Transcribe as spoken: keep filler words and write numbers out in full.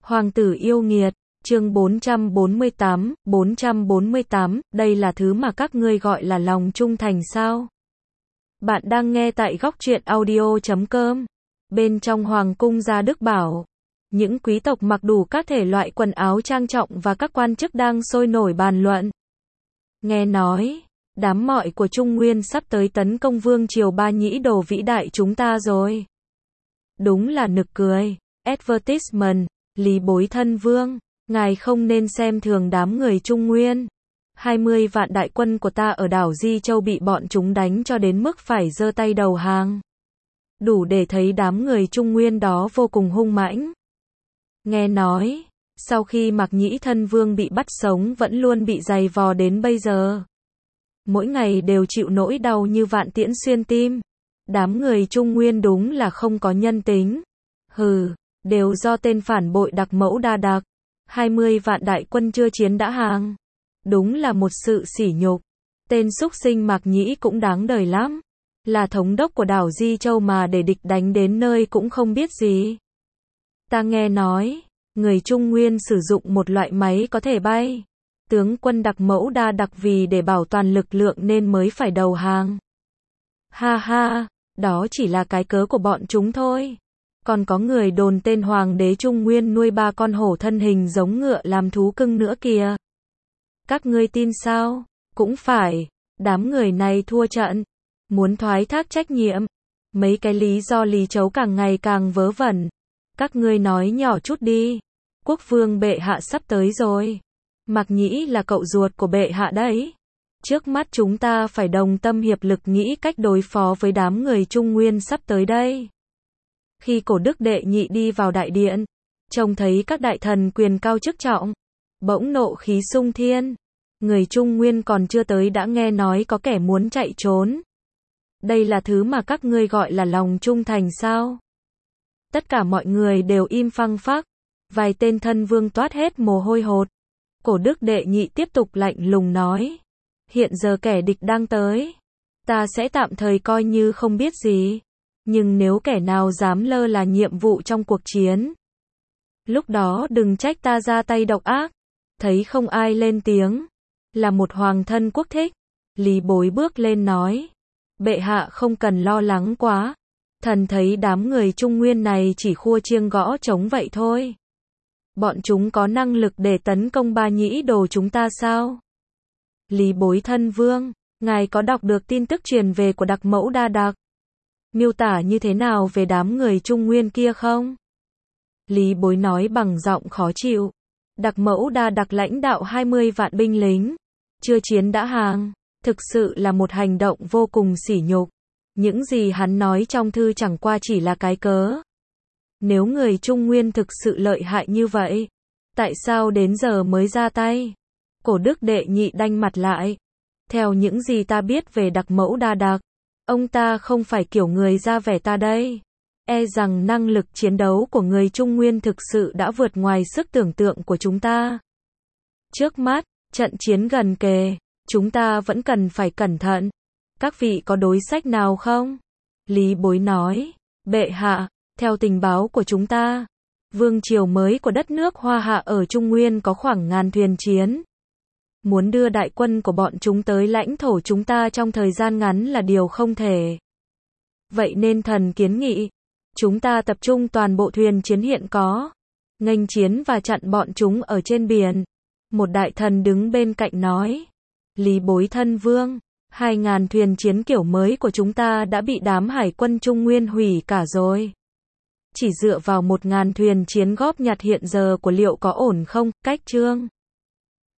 Hoàng tử yêu nghiệt, chương bốn trăm bốn mươi tám, bốn trăm bốn mươi tám, đây là thứ mà các ngươi gọi là lòng trung thành sao? Bạn đang nghe tại góc truyện audio chấm com. Bên trong hoàng cung Gia Đức Bảo, những quý tộc mặc đủ các thể loại quần áo trang trọng và các quan chức đang sôi nổi bàn luận. Nghe nói, đám mọi của Trung Nguyên sắp tới tấn công vương triều Ba Nhĩ Đồ vĩ đại chúng ta rồi. Đúng là nực cười. Advertisement, Lý Bối thân vương, ngài không nên xem thường đám người Trung Nguyên. hai mươi vạn đại quân của ta ở đảo Di Châu bị bọn chúng đánh cho đến mức phải giơ tay đầu hàng. Đủ để thấy đám người Trung Nguyên đó vô cùng hung mãnh. Nghe nói, sau khi Mạc Nhĩ thân vương bị bắt sống vẫn luôn bị giày vò đến bây giờ. Mỗi ngày đều chịu nỗi đau như vạn tiễn xuyên tim. Đám người Trung Nguyên đúng là không có nhân tính. Hừ, đều do tên phản bội Đặc Mẫu Đa Đặc. hai mươi vạn đại quân chưa chiến đã hàng. Đúng là một sự sỉ nhục. Tên xúc sinh Mạc Nhĩ cũng đáng đời lắm. Là thống đốc của đảo Di Châu mà để địch đánh đến nơi cũng không biết gì. Ta nghe nói, người Trung Nguyên sử dụng một loại máy có thể bay. Tướng quân Đặc Mẫu Đa Đặc vì để bảo toàn lực lượng nên mới phải đầu hàng. Ha ha, đó chỉ là cái cớ của bọn chúng thôi. Còn có người đồn tên hoàng đế Trung Nguyên nuôi ba con hổ thân hình giống ngựa làm thú cưng nữa kìa. Các ngươi tin sao? Cũng phải, đám người này thua trận. Muốn thoái thác trách nhiệm. Mấy cái lý do lý chấu càng ngày càng vớ vẩn. Các ngươi nói nhỏ chút đi. Quốc vương bệ hạ sắp tới rồi. Mạc Nhĩ là cậu ruột của bệ hạ đấy. Trước mắt chúng ta phải đồng tâm hiệp lực nghĩ cách đối phó với đám người Trung Nguyên sắp tới đây. Khi Cổ Đức đệ nhị đi vào đại điện, trông thấy các đại thần quyền cao chức trọng, bỗng nộ khí sung thiên. Người Trung Nguyên còn chưa tới đã nghe nói có kẻ muốn chạy trốn. Đây là thứ mà các ngươi gọi là lòng trung thành sao? Tất cả mọi người đều im phăng phắc. Vài tên thân vương toát hết mồ hôi hột. Cổ Đức đệ nhị tiếp tục lạnh lùng nói. Hiện giờ kẻ địch đang tới. Ta sẽ tạm thời coi như không biết gì. Nhưng nếu kẻ nào dám lơ là nhiệm vụ trong cuộc chiến, lúc đó đừng trách ta ra tay độc ác. Thấy không ai lên tiếng. Là một hoàng thân quốc thích. Lý Bối bước lên nói. Bệ hạ không cần lo lắng quá. Thần thấy đám người Trung Nguyên này chỉ khua chiêng gõ trống vậy thôi. Bọn chúng có năng lực để tấn công Ba Nhĩ Đồ chúng ta sao? Lý Bối thân vương, ngài có đọc được tin tức truyền về của Đặc Mẫu Đa Đặc? Miêu tả như thế nào về đám người Trung Nguyên kia không? Lý Bối nói bằng giọng khó chịu. Đặc Mẫu Đa Đặc lãnh đạo hai mươi vạn binh lính. Chưa chiến đã hàng. Thực sự là một hành động vô cùng sỉ nhục. Những gì hắn nói trong thư chẳng qua chỉ là cái cớ. Nếu người Trung Nguyên thực sự lợi hại như vậy, tại sao đến giờ mới ra tay? Cổ Đức đệ nhị đanh mặt lại. Theo những gì ta biết về Đặc Mẫu Đa Đặc, ông ta không phải kiểu người ra vẻ ta đây. E rằng năng lực chiến đấu của người Trung Nguyên thực sự đã vượt ngoài sức tưởng tượng của chúng ta. Trước mắt, trận chiến gần kề, chúng ta vẫn cần phải cẩn thận. Các vị có đối sách nào không? Lý Bối nói. Bệ hạ, theo tình báo của chúng ta, vương triều mới của đất nước Hoa Hạ ở Trung Nguyên có khoảng ngàn thuyền chiến. Muốn đưa đại quân của bọn chúng tới lãnh thổ chúng ta trong thời gian ngắn là điều không thể. Vậy nên thần kiến nghị, chúng ta tập trung toàn bộ thuyền chiến hiện có, nghênh chiến và chặn bọn chúng ở trên biển. Một đại thần đứng bên cạnh nói. Lý Bối thân vương, hai ngàn thuyền chiến kiểu mới của chúng ta đã bị đám hải quân Trung Nguyên hủy cả rồi. Chỉ dựa vào một ngàn thuyền chiến góp nhặt hiện giờ của liệu có ổn không? Cách chương